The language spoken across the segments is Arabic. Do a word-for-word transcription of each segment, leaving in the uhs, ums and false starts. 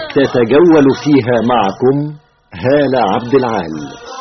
تتجول فيها معكم هالة عبد العال.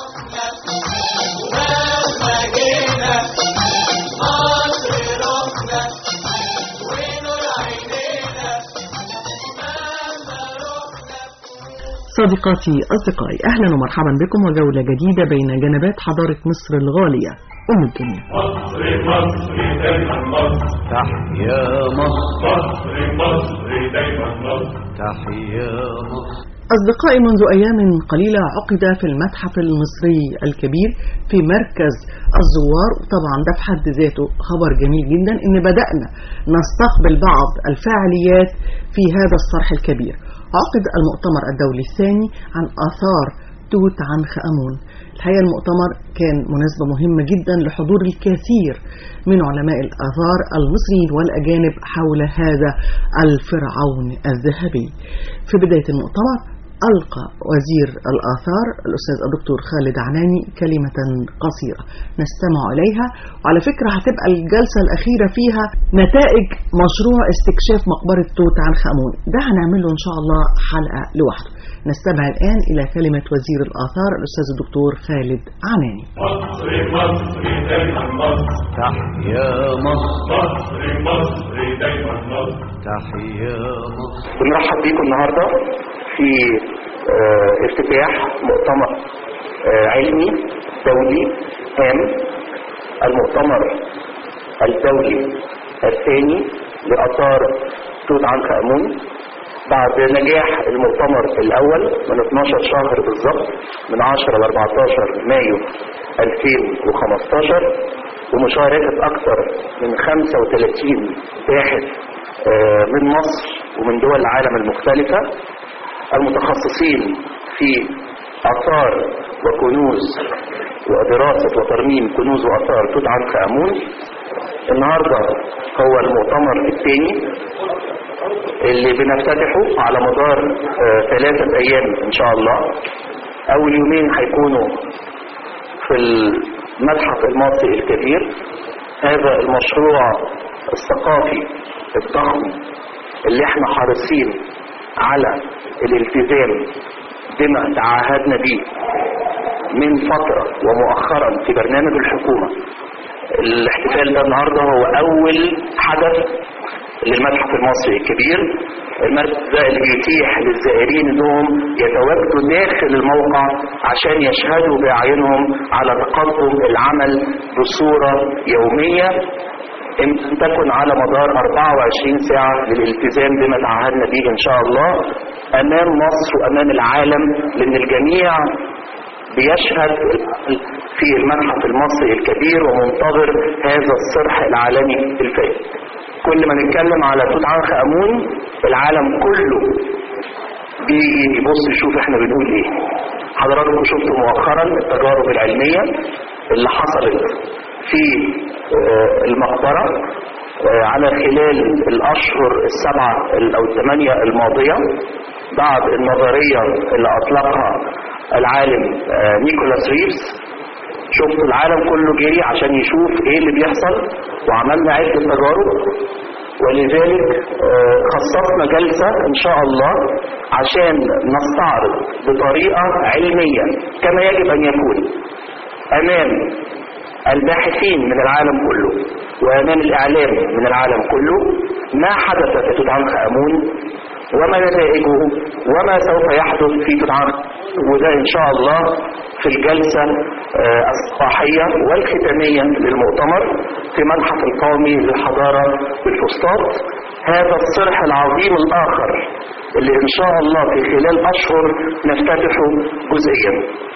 صديقاتي أصدقائي، أهلا ومرحبا بكم وجولة جديدة بين جنبات حضارة مصر الغالية أم الدنيا. مصر مصر دايما مصر، تحيا مصر مصر دايما مصر، تحيا مصر. أصدقائي، منذ أيام قليلة عقد في المتحف المصري الكبير في مركز الزوار، طبعا ده في حد ذاته خبر جميل جدا إن بدأنا نستقبل بعض الفعاليات في هذا الصرح الكبير. عقد المؤتمر الدولي الثاني عن آثار توت عنخ آمون. الحقيقة المؤتمر كان مناسبة مهمة جدا لحضور الكثير من علماء الآثار المصريين والأجانب حول هذا الفرعون الذهبي. في بداية المؤتمر ألقى وزير الآثار الأستاذ الدكتور خالد عناني كلمة قصيرة نستمع إليها، وعلى فكرة هتبقى الجلسة الأخيرة فيها نتائج مشروع استكشاف مقبرة توت عنخ آمون. ده هنعمله إن شاء الله حلقة لوحده. نستمع الآن إلى كلمة وزير الآثار الأستاذ الدكتور خالد عناني. مصر مصر دايما مصر، تحيا مصر مصر مصر دايما مصر، تحيا مصر. بنرحب بيكم النهارده في اه افتتاح مؤتمر اه علمي دولي هام، المؤتمر الدولي الثاني لآثار توت عنخ آمون. بعد نجاح المؤتمر الأول من اثناشر شهر بالظبط، من عشرة ل أربعتاشر مايو ألفين وخمستاشر، ومشاركة أكثر من خمسة وثلاثين باحث من مصر ومن دول العالم المختلفة المتخصصين في آثار وكنوز ودراسة وترميم كنوز وآثار توت عنخ آمون. النهاردة هو المؤتمر الثاني اللي بنفتتحه على مدار آه ثلاثة أيام إن شاء الله. أول يومين هيكونوا في المتحف المصري الكبير، هذا المشروع الثقافي الضخم اللي احنا حريصين على الالتزام بما تعهدنا به من فترة ومؤخرا في برنامج الحكومة. الاحتفال ده النهارده هو أول حدث للمتحف المصري الكبير. المركز ده اللي بيتيح للزائرين انهم يتواجدوا داخل الموقع عشان يشهدوا باعينهم على تقدم العمل بصورة يومية ان تكن على مدار أربعة وعشرين ساعة للالتزام بما تعهدنا به ان شاء الله امام مصر وامام العالم، لان الجميع بيشهد في المتحف المصري الكبير ومنتظر هذا الصرح العالمي الفائق. كل ما نتكلم على توت عنخ آمون العالم كله بيجي يبص يشوف احنا بنقول ايه. حضراتكم شفتوا مؤخرا التجارب العلمية اللي حصلت في المقبرة على خلال الاشهر السبعة او الثمانية الماضية بعد النظرية اللي اطلقها العالم نيكولاس ريفز. شفتوا العالم كله جري عشان يشوف ايه اللي بيحصل، وعملنا عدة تجارب، ولذلك خصصنا جلسة ان شاء الله عشان نستعرض بطريقة علمية كما يجب ان يكون امام الباحثين من العالم كله وامام الاعلام من العالم كله ما حدث في توت عنخ آمون وما نتائجه وما سوف يحدث في توت عنخ. وده ان شاء الله في الجلسة الصباحية والختامية للمؤتمر في متحف القومي للحضارة بالفسطاط. هذا الصرح العظيم الآخر اللي إن شاء الله في خلال أشهر نفتتحه جزئيا.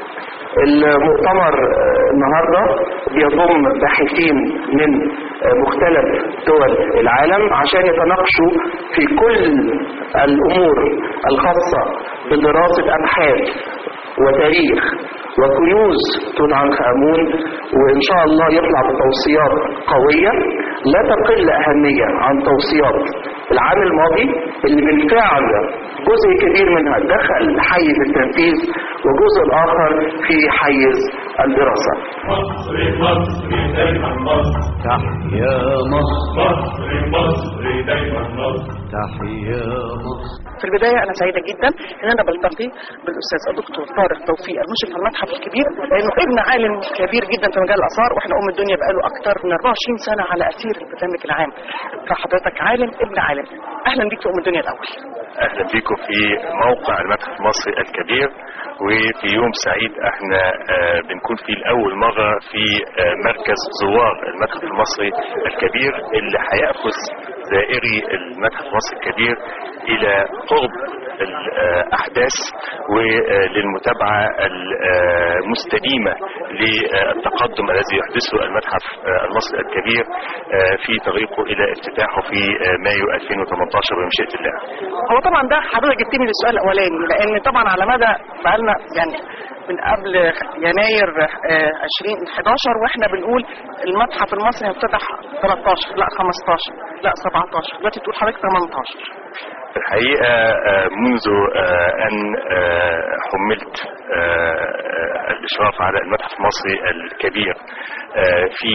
المؤتمر النهاردة بيضم باحثين من مختلف دول العالم عشان يتناقشوا في كل الأمور الخاصة بدراسة أبحاث وتاريخ وكنوز توت عنخ آمون، وإن شاء الله يطلع بتوصيات قوية لا تقل أهمية عن توصيات العام الماضي اللي بالفعل جزء كبير منها دخل حيز التنفيذ وجزء الآخر في حيز الدراسة. مصر مصر دايما مصر تحيا مصر مصر مصر دايما مصر تحيا مصر. في البداية أنا سعيدة جدا إن أنا بلتقي بالأستاذ الدكتور طارق توفيق المشرف على المتحف الكبير، لأنه ابن عالم كبير جدا في مجال الآثار، وإحنا أم الدنيا بقاله أكتر من أربعة وعشرين سنة على أثير البرنامج العام. فحضرتك عالم ابن عالم، أهلا بيك في أم الدنيا الأول. اهلا بيكم في موقع المتحف المصري الكبير، وفي يوم سعيد احنا آه بنكون فيه لاول مره في آه مركز زوار المتحف المصري الكبير، اللي هيأخذ زائري المتحف المصري الكبير الى قرب الاحداث وللمتابعه المستديمه للتقدم الذي يحدثه المتحف المصري الكبير في طريقه الى افتتاحه في مايو ألفين وثمانية عشر بمشيئه الله. هو طبعا ده حضرتك جبتني للسؤال الاولاني، لان طبعا على مدى بقالنا يعني من قبل يناير ألفين وأحد عشر واحنا بنقول المتحف المصري هيفتتح ثلاثة عشر لا خمسة عشر لا سبعة عشر، دلوقتي تقول حضرتك ثمانية عشر. في الحقيقة منذ أن حملت الإشراف على المتحف المصري الكبير في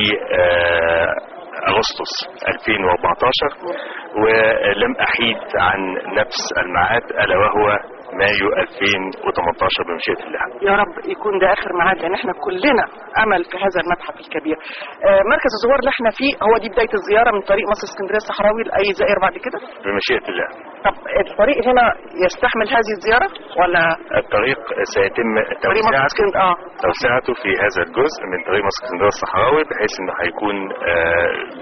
أغسطس ألفين وأربعة عشر ولم أحيد عن نفس الميعاد، ألا وهو مايو ألفين وثمانية عشر بمشيئة الله. يا رب يكون ده آخر ميعاد، لأن احنا كلنا أمل في هذا المتحف الكبير. مركز الزوار اللي احنا فيه هو دي بداية الزيارة من طريق مصر اسكندرية الصحراوي لأي زائر بعد كده؟ بمشيئة الله. طب الطريق هنا يستحمل هذه الزيارة ولا؟ الطريق سيتم توسعته آه. توسعته في هذا الجزء من طريق مصر اسكندرية الصحراوي، بحيث انه هيكون ب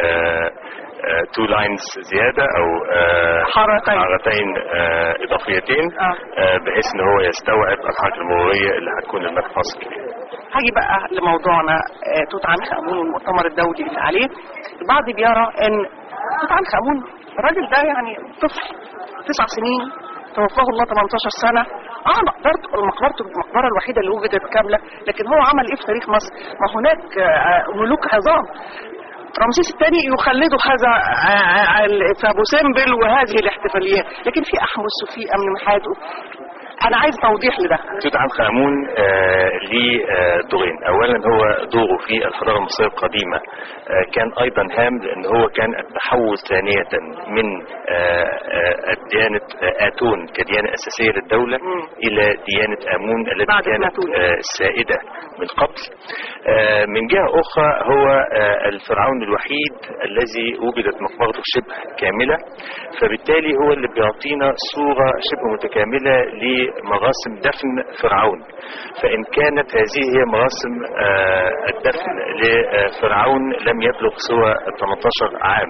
تو لاينز زيادة او حارتين, حارتين اضافيتين، آه. بحيث ان هو يستوعب الحركة المرورية اللي هتكون المتحف المصري الكبير. هاجي بقى لموضوعنا توت عنخ آمون والمؤتمر الدولي اللي عليه. البعض بيرى ان توت عنخ آمون الراجل ده يعني طفل تسع سنين توفاه الله ثمانية عشر سنة، اه مقبرته مقبرته المقبرة الوحيدة اللي وجدت كاملة، لكن هو عمل ايه في تاريخ مصر؟ ما هناك ملوك عظام. رمسيس الثاني يخلده هذا في ابو سمبل وهذه الاحتفاليات، لكن في احمس وفي امن محاد. انا عايز توضيح لده. توت عنخ آمون آه ليه آه دورين. اولا هو دوره في الحضاره المصريه القديمه آه كان ايضا هام، لان هو كان التحول ثانيه من آه آه ديانه آه اتون كديانه اساسيه للدوله م. الى ديانه آمون التي كانت آه السائده من قبل. آه من جهه اخرى هو آه الفرعون الوحيد الذي وجدت مقبرته شبه كامله، فبالتالي هو اللي بيعطينا صوره شبه متكامله ل مراسم دفن فرعون. فإن كانت هذه هي مراسم الدفن لفرعون لم يبلغ سوى ثمانية عشر عام،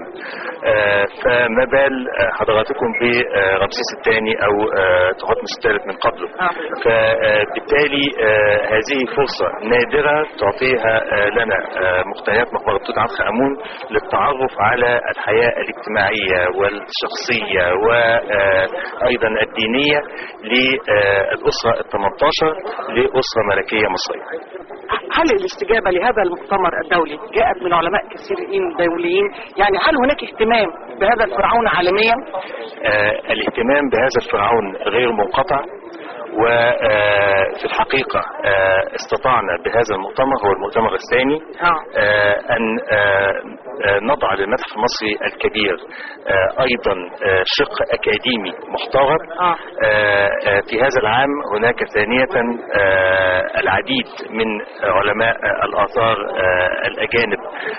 فما بال حضراتكم برمسيس الثاني أو تحتمس الثالث من قبله. فبالتالي هذه فرصة نادرة تعطيها لنا مقتنيات مقبرة توت عنخ آمون للتعرف على الحياة الاجتماعية والشخصية وأيضا الدينية الأسرة الثمانية عشر لأسرة ملكية مصرية. هل الاستجابة لهذا المؤتمر الدولي جاءت من علماء كثيرين دوليين؟ يعني هل هناك اهتمام بهذا الفرعون عالميا؟ آه الاهتمام بهذا الفرعون غير منقطع، وفي الحقيقة استطعنا بهذا المؤتمر، هو المؤتمر الثاني، أن نضع للمتحف المصري الكبير أيضا شق أكاديمي محترم. في هذا العام هناك ثانية العديد من علماء الآثار الأجانب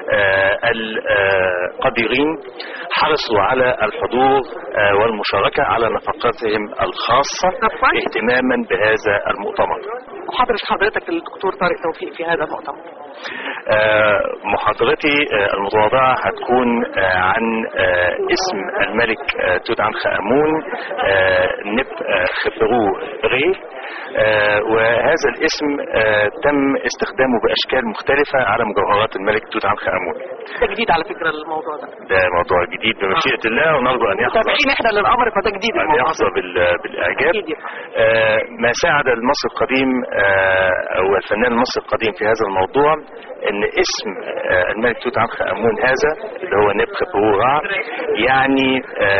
القديرين حرصوا على الحضور والمشاركة على نفقاتهم الخاصة اهتماما بهذا المؤتمر. محاضرة حضرتك الدكتور طارق توفيق في هذا المؤتمر؟ محاضرتي المتواضعة هتكون عن اسم الملك توت عنخ آمون نب خفرو ري، وهذا الاسم تم استخدامه بأشكال مختلفة على مجوهرات الملك توت عنخ آمون. ده جديد على فكرة الموضوع ده. ده موضوع جديد بمشيئة الله، ونرجو أن يحظى متابعين احنا للأمر، فده جديد أن يحظى بالإعجاب. ما ساعد المصري القديم أو الفنان المصري القديم في هذا الموضوع ان اسم الملك توت عنخ آمون هذا اللي هو نب خفرو رع يعني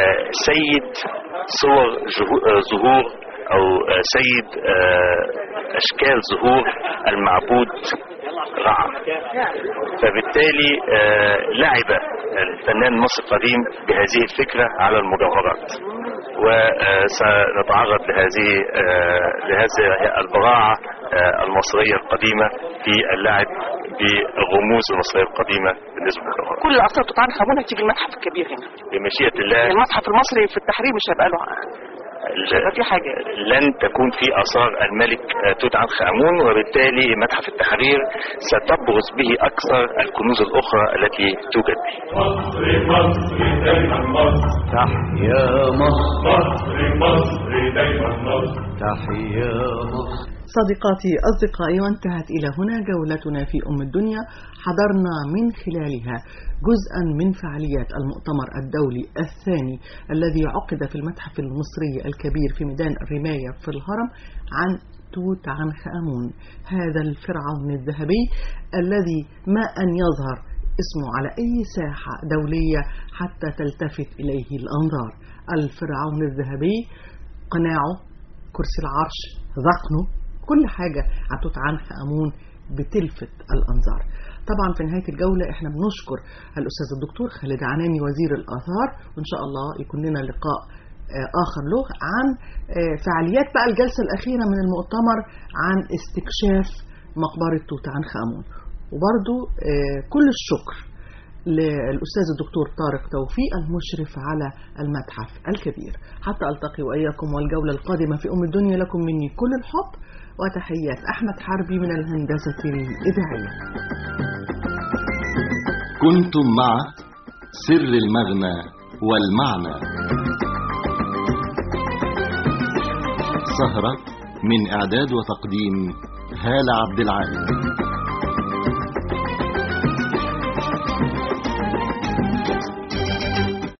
سيد صور ظهور او سيد أشكال ظهور المعبود رع. فبالتالي لعب الفنان المصري القديم بهذه الفكرة على المجوهرات، وسنتعرض لهذه لهذه البراعة المصرية القديمة في اللعب بالرموز المصرية القديمة بالنسبة للجوهرات. كل آثار توت عنخ آمون هتيجي المتحف الكبير هنا بمشيئة الله. المتحف المصري في التحرير مش هيبقى له في حاجة، لن تكون في آثار الملك توت عنخ آمون، وبالتالي متحف التحرير ستبرز به أكثر الكنوز الأخرى التي توجد به. مصر مصر دايما مصر، تحيا مصر. مصر مصر دايما مصر، تحيا مصر. صديقاتي أصدقائي، وانتهت إلى هنا جولتنا في أم الدنيا. حضرنا من خلالها جزءا من فعاليات المؤتمر الدولي الثاني الذي عقد في المتحف المصري الكبير في ميدان الرماية في الهرم عن توت عنخ آمون، هذا الفرعون الذهبي الذي ما أن يظهر اسمه على أي ساحة دولية حتى تلتفت إليه الأنظار. الفرعون الذهبي، قناعه، كرسي العرش، ذقنه، كل حاجة عن توت عنخ آمون بتلفت الأنظار. طبعا في نهاية الجولة احنا بنشكر الأستاذ الدكتور خالد عناني وزير الآثار، وإن شاء الله يكون لنا لقاء آخر له عن فعاليات بقى الجلسة الأخيرة من المؤتمر عن استكشاف مقبرة توت عنخ آمون. وبرضو كل الشكر للأستاذ الدكتور طارق توفيق المشرف على المتحف الكبير. حتى ألتقي وإياكم والجولة القادمة في أم الدنيا، لكم مني كل الحب وتحيات أحمد حربي من الهندسة الإذاعية. كنتم مع سر المغنى والمعنى، سهرة من إعداد وتقديم هالة عبد العال.